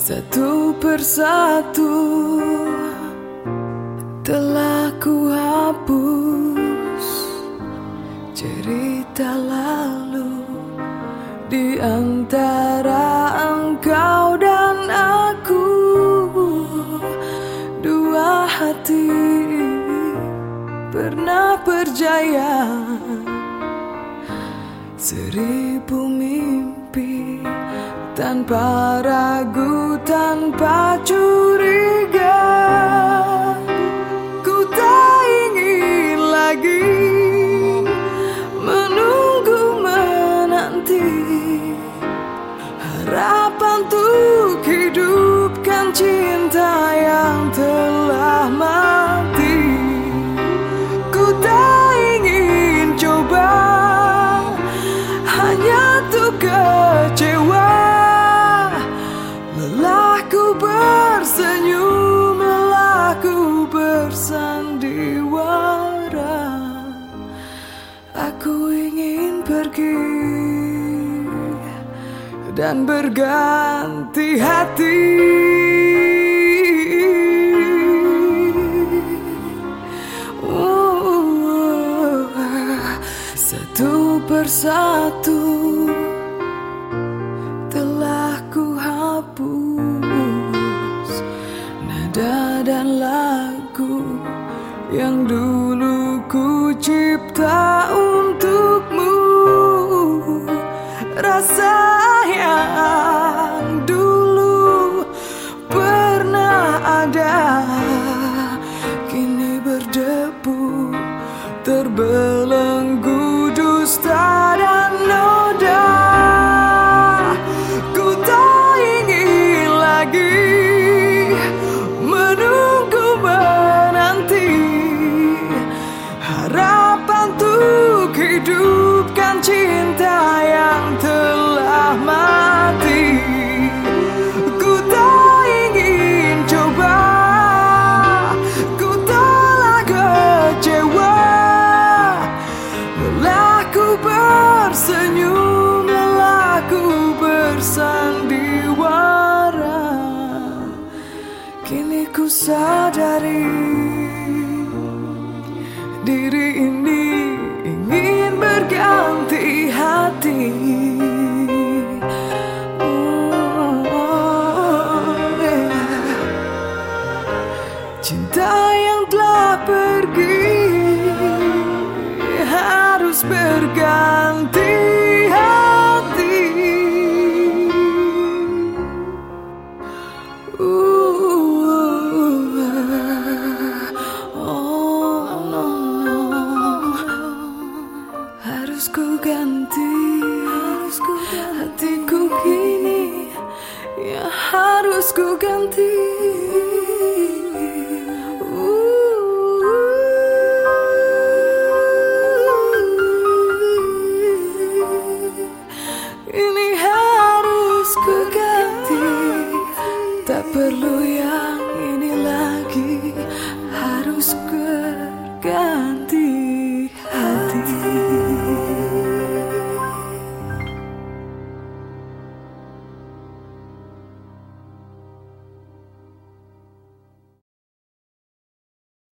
Satu persatu telah ku hapus cerita lalu di antara engkau dan aku. Dua hati pernah berjaya, seribu mimpi tanpa ragu, tanpa curiga. Ku tak ingin lagi menunggu menanti harapan untuk hidupkan cinta yang telah mati. Ku tak ingin coba hanya untuk kecewa. Lelahku bersenyum, lelahku bersandiwara. Aku ingin pergi dan berganti hati. Satu persatu telah ku hapus nada dan lagu yang dulu ku cipta untukmu. Rasa yang dulu pernah ada kini berdebu, terbelenggu dusta dan noda. Ku tak ingin lagi menunggu menanti harapan untuk hidupkan cinta yang telah mati. Ku tak ingin coba, ku telah kecewa. Lelahku bersenyum, lelahku bersandiwara. Kini ku sadari diri ini ingin berganti hati. Cinta yang telah pergi harus berganti hati. Oh no, no. Harus ku ganti, hatiku kini, ya harus ku ganti. Ini harus ku ganti, tak perlu yang ini lagi, harus berganti hati.